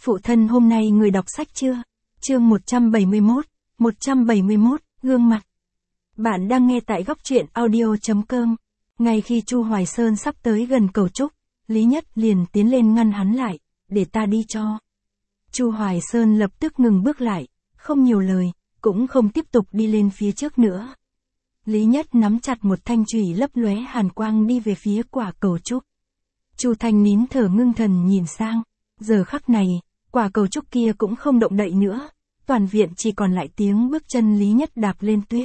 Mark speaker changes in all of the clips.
Speaker 1: Phụ thân hôm nay người đọc sách chưa? Chương 171, gương mặt. Bạn đang nghe tại góc truyện audio.com. Ngay khi Chu Hoài Sơn sắp tới gần cầu trúc, Lý Nhất liền tiến lên ngăn hắn lại, để ta đi cho. Chu Hoài Sơn lập tức ngừng bước lại, không nhiều lời, cũng không tiếp tục đi lên phía trước nữa. Lý Nhất nắm chặt một thanh chùy lấp lóe hàn quang đi về phía quả cầu trúc. Chu Thanh nín thở ngưng thần nhìn sang, giờ khắc này, quả cầu trúc kia cũng không động đậy nữa, toàn viện chỉ còn lại tiếng bước chân Lý Nhất đạp lên tuyết.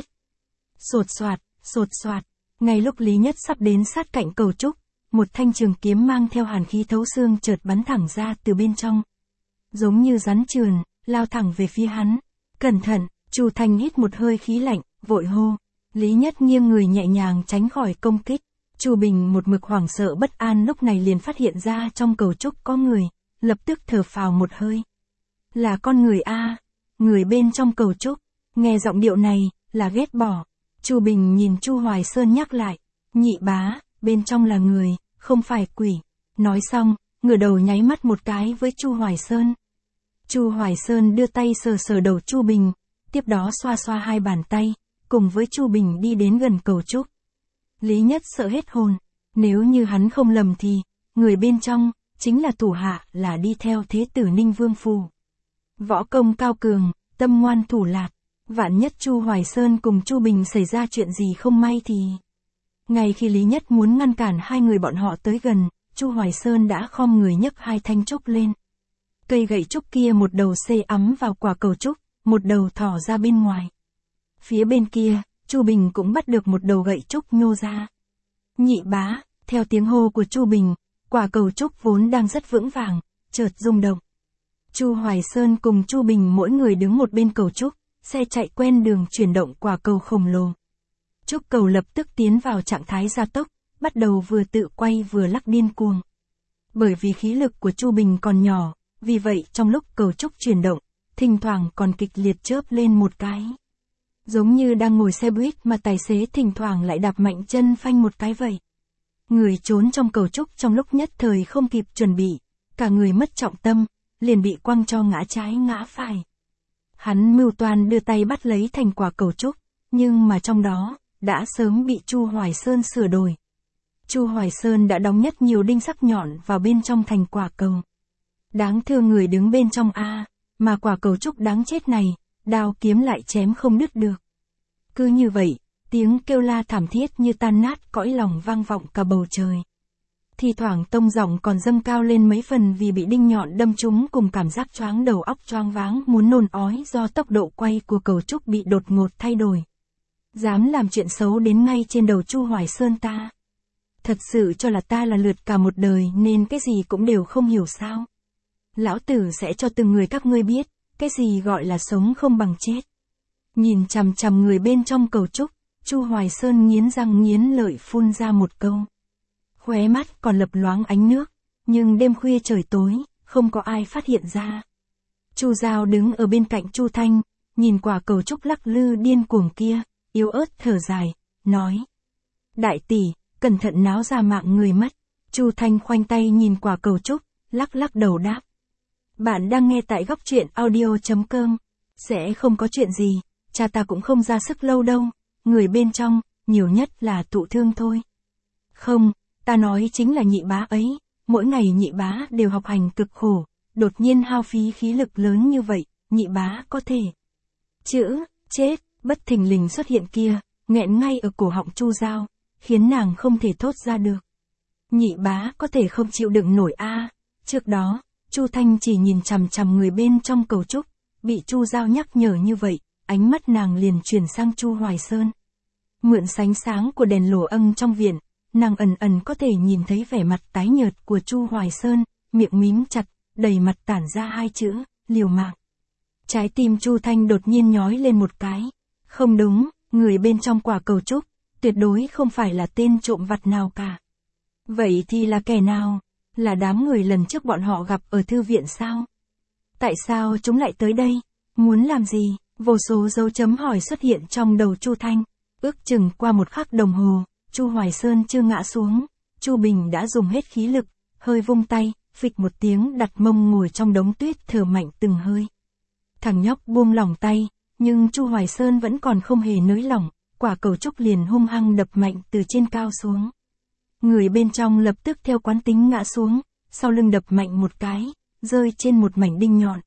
Speaker 1: Sột soạt, ngay lúc Lý Nhất sắp đến sát cạnh cầu trúc, một thanh trường kiếm mang theo hàn khí thấu xương chợt bắn thẳng ra từ bên trong. Giống như rắn trườn, lao thẳng về phía hắn. Cẩn thận, Chu Thanh hít một hơi khí lạnh, vội hô. Lý Nhất nghiêng người nhẹ nhàng tránh khỏi công kích. Chu Bình một mực hoảng sợ bất an lúc này liền phát hiện ra trong cầu trúc có người, lập tức thở phào một hơi. Là con người a, người bên trong cầu trúc, nghe giọng điệu này, là ghét bỏ. Chu Bình nhìn Chu Hoài Sơn nhắc lại, nhị bá, bên trong là người, không phải quỷ. Nói xong, ngửa đầu nháy mắt một cái với Chu Hoài Sơn. Chu Hoài Sơn đưa tay sờ sờ đầu Chu Bình, tiếp đó xoa xoa hai bàn tay, cùng với Chu Bình đi đến gần cầu trúc. Lý Nhất sợ hết hồn, nếu như hắn không lầm thì, người bên trong, chính là thủ hạ, là đi theo thế tử Ninh Vương Phủ. Võ công cao cường, tâm ngoan thủ lạt, vạn nhất Chu Hoài Sơn cùng Chu Bình xảy ra chuyện gì không may thì... Ngay khi Lý Nhất muốn ngăn cản hai người bọn họ tới gần, Chu Hoài Sơn đã khom người nhấc hai thanh trúc lên. Cây gậy trúc kia một đầu xê ấm vào quả cầu trúc, một đầu thò ra bên ngoài. Phía bên kia, Chu Bình cũng bắt được một đầu gậy trúc nhô ra. Nhị bá, theo tiếng hô của Chu Bình, quả cầu trúc vốn đang rất vững vàng, chợt rung động. Chu Hoài Sơn cùng Chu Bình mỗi người đứng một bên cầu trúc, xe chạy quen đường chuyển động quả cầu khổng lồ. Trúc cầu lập tức tiến vào trạng thái gia tốc, bắt đầu vừa tự quay vừa lắc điên cuồng. Bởi vì khí lực của Chu Bình còn nhỏ, vì vậy trong lúc cầu trúc chuyển động, thỉnh thoảng còn kịch liệt chớp lên một cái. Giống như đang ngồi xe buýt mà tài xế thỉnh thoảng lại đạp mạnh chân phanh một cái vậy. Người trốn trong cầu trúc trong lúc nhất thời không kịp chuẩn bị, cả người mất trọng tâm, liền bị quăng cho ngã trái ngã phải. Hắn mưu toan đưa tay bắt lấy thành quả cầu trúc, nhưng mà trong đó, đã sớm bị Chu Hoài Sơn sửa đổi. Chu Hoài Sơn đã đóng nhất nhiều đinh sắc nhọn vào bên trong thành quả cầu. Đáng thương người đứng bên trong a, mà quả cầu trúc đáng chết này, đao kiếm lại chém không đứt được. Cứ như vậy, tiếng kêu la thảm thiết như tan nát cõi lòng vang vọng cả bầu trời. Thi thoảng tông giọng còn dâng cao lên mấy phần vì bị đinh nhọn đâm trúng cùng cảm giác choáng đầu óc choáng váng muốn nôn ói do tốc độ quay của cầu trúc bị đột ngột thay đổi. Dám làm chuyện xấu đến ngay trên đầu Chu Hoài Sơn ta. Thật sự cho là ta là lượt cả một đời nên cái gì cũng đều không hiểu sao. Lão tử sẽ cho từng người các ngươi biết, cái gì gọi là sống không bằng chết. Nhìn chằm chằm người bên trong cầu trúc, Chu Hoài Sơn nghiến răng nghiến lợi phun ra một câu. Khóe mắt còn lập loáng ánh nước, nhưng đêm khuya trời tối, không có ai phát hiện ra. Chu Giao đứng ở bên cạnh Chu Thanh, nhìn quả cầu trúc lắc lư điên cuồng kia, yếu ớt thở dài, nói. Đại tỷ, cẩn thận náo ra mạng người mất. Chu Thanh khoanh tay nhìn quả cầu trúc, lắc lắc đầu đáp. Bạn đang nghe tại góc truyện audio.com. Sẽ không có chuyện gì, cha ta cũng không ra sức lâu đâu, người bên trong, nhiều nhất là thụ thương thôi. Không, ta nói chính là nhị bá ấy, mỗi ngày nhị bá đều học hành cực khổ, đột nhiên hao phí khí lực lớn như vậy, nhị bá có thể. Chữ, chết, bất thình lình xuất hiện kia, nghẹn ngay ở cổ họng Chu Giao, khiến nàng không thể thốt ra được. Nhị bá có thể không chịu đựng nổi a. Trước đó, Chu Thanh chỉ nhìn chằm chằm người bên trong cầu trúc, bị Chu Giao nhắc nhở như vậy, ánh mắt nàng liền chuyển sang Chu Hoài Sơn. Mượn sánh sáng của đèn lồ âng trong viện, nàng ẩn ẩn có thể nhìn thấy vẻ mặt tái nhợt của Chu Hoài Sơn, miệng mím chặt, đầy mặt tản ra hai chữ, liều mạng. Trái tim Chu Thanh đột nhiên nhói lên một cái. Không đúng, người bên trong quả cầu trúc, tuyệt đối không phải là tên trộm vặt nào cả. Vậy thì là kẻ nào? Là đám người lần trước bọn họ gặp ở thư viện sao? Tại sao chúng lại tới đây? Muốn làm gì? Vô số dấu chấm hỏi xuất hiện trong đầu Chu Thanh. Ước chừng qua một khắc đồng hồ, Chu Hoài Sơn chưa ngã xuống, Chu Bình đã dùng hết khí lực, hơi vung tay, phịch một tiếng đặt mông ngồi trong đống tuyết thở mạnh từng hơi. Thằng nhóc buông lỏng tay, nhưng Chu Hoài Sơn vẫn còn không hề nới lỏng, quả cầu trúc liền hung hăng đập mạnh từ trên cao xuống. Người bên trong lập tức theo quán tính ngã xuống, sau lưng đập mạnh một cái, rơi trên một mảnh đinh nhọn.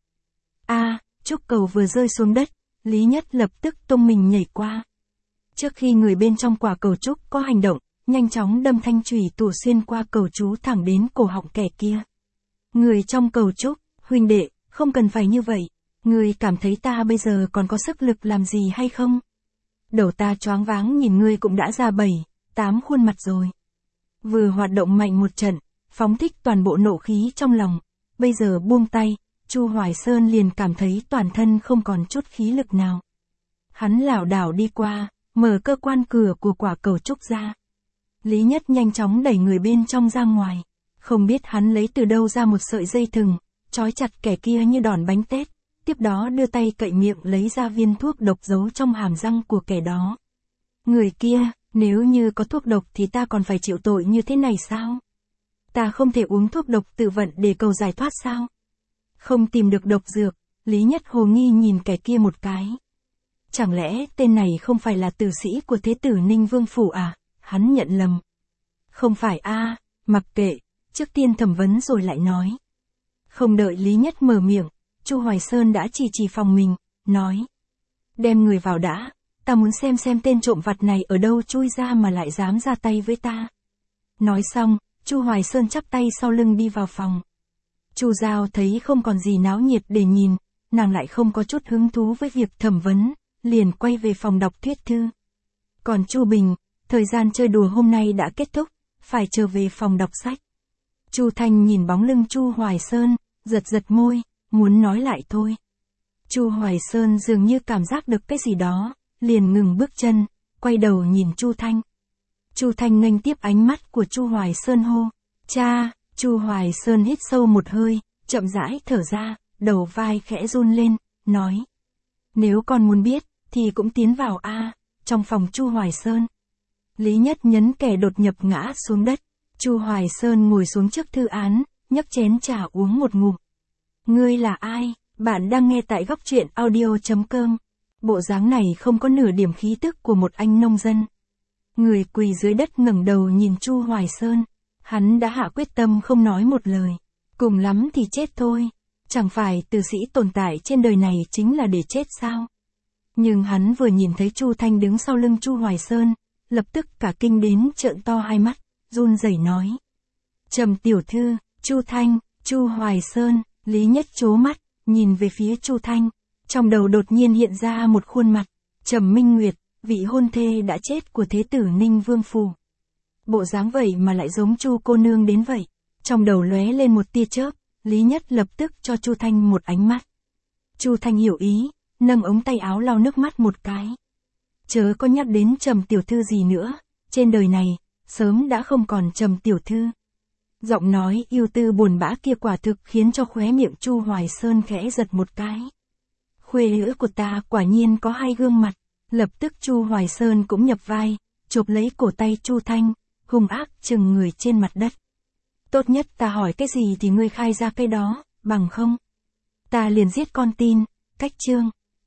Speaker 1: Trúc cầu vừa rơi xuống đất, Lý Nhất lập tức tung mình nhảy qua. Trước khi người bên trong quả cầu trúc có hành động, nhanh chóng đâm thanh chùy thủ xuyên qua cầu chú thẳng đến cổ họng kẻ kia. Người trong cầu trúc, huynh đệ, không cần phải như vậy, ngươi cảm thấy ta bây giờ còn có sức lực làm gì hay không? Đầu ta choáng váng nhìn ngươi cũng đã ra 7-8 khuôn mặt rồi. Vừa hoạt động mạnh một trận, phóng thích toàn bộ nộ khí trong lòng, bây giờ buông tay, Chu Hoài Sơn liền cảm thấy toàn thân không còn chút khí lực nào. Hắn lảo đảo đi qua, mở cơ quan cửa của quả cầu trúc ra. Lý Nhất nhanh chóng đẩy người bên trong ra ngoài, không biết hắn lấy từ đâu ra một sợi dây thừng, trói chặt kẻ kia như đòn bánh tét, tiếp đó đưa tay cậy miệng lấy ra viên thuốc độc giấu trong hàm răng của kẻ đó. Người kia, nếu như có thuốc độc thì ta còn phải chịu tội như thế này sao? Ta không thể uống thuốc độc tự vận để cầu giải thoát sao? Không tìm được độc dược, Lý Nhất hồ nghi nhìn kẻ kia một cái. Chẳng lẽ tên này không phải là tử sĩ của Thế tử Ninh Vương Phủ à? Hắn nhận lầm. Không phải mặc kệ, trước tiên thẩm vấn rồi lại nói. Không đợi Lý Nhất mở miệng, Chu Hoài Sơn đã chỉ phòng mình, nói. Đem người vào đã, ta muốn xem tên trộm vặt này ở đâu chui ra mà lại dám ra tay với ta. Nói xong, Chu Hoài Sơn chắp tay sau lưng đi vào phòng. Chu Giao thấy không còn gì náo nhiệt để nhìn, nàng lại không có chút hứng thú với việc thẩm vấn, liền quay về phòng đọc thuyết thư. Còn Chu Bình, thời gian chơi đùa hôm nay đã kết thúc, phải trở về phòng đọc sách. Chu Thanh nhìn bóng lưng Chu Hoài Sơn, giật môi, muốn nói lại thôi. Chu Hoài Sơn dường như cảm giác được cái gì đó, liền ngừng bước chân, quay đầu nhìn Chu Thanh. Chu Thanh nghênh tiếp ánh mắt của Chu Hoài Sơn hô, cha. Chu Hoài Sơn hít sâu một hơi, chậm rãi thở ra, đầu vai khẽ run lên, nói. Nếu con muốn biết, thì cũng tiến vào trong phòng Chu Hoài Sơn. Lý Nhất nhấn kẻ đột nhập ngã xuống đất. Chu Hoài Sơn ngồi xuống trước thư án, nhấc chén trà uống một ngụm. Ngươi là ai? Bạn đang nghe tại góc truyện audio.com. Bộ dáng này không có nửa điểm khí tức của một anh nông dân. Người quỳ dưới đất ngẩng đầu nhìn Chu Hoài Sơn. Hắn đã hạ quyết tâm không nói một lời. Cùng lắm thì chết thôi. Chẳng phải tử sĩ tồn tại trên đời này chính là để chết sao? Nhưng hắn vừa nhìn thấy Chu Thanh đứng sau lưng Chu Hoài Sơn, lập tức cả kinh đến trợn to hai mắt, run rẩy nói. Trầm tiểu thư, Chu Thanh, Chu Hoài Sơn. Lý Nhất trố mắt, nhìn về phía Chu Thanh. Trong đầu đột nhiên hiện ra một khuôn mặt. Trầm Minh Nguyệt, vị hôn thê đã chết của Thế tử Ninh Vương Phủ. Bộ dáng vậy mà lại giống Chu cô nương đến vậy. Trong đầu lóe lên một tia chớp, Lý Nhất lập tức cho Chu Thanh một ánh mắt. Chu Thanh hiểu ý, nâng ống tay áo lau nước mắt một cái. Chớ có nhắc đến Trầm tiểu thư gì nữa, trên đời này, sớm đã không còn Trầm tiểu thư. Giọng nói yêu tư buồn bã kia quả thực khiến cho khóe miệng Chu Hoài Sơn khẽ giật một cái. Khuê nữ của ta quả nhiên có hai gương mặt. Lập tức Chu Hoài Sơn cũng nhập vai, chộp lấy cổ tay Chu Thanh, hung ác chừng người trên mặt đất. Tốt nhất ta hỏi cái gì thì ngươi khai ra cái đó, bằng không ta liền giết con tin. Cách chương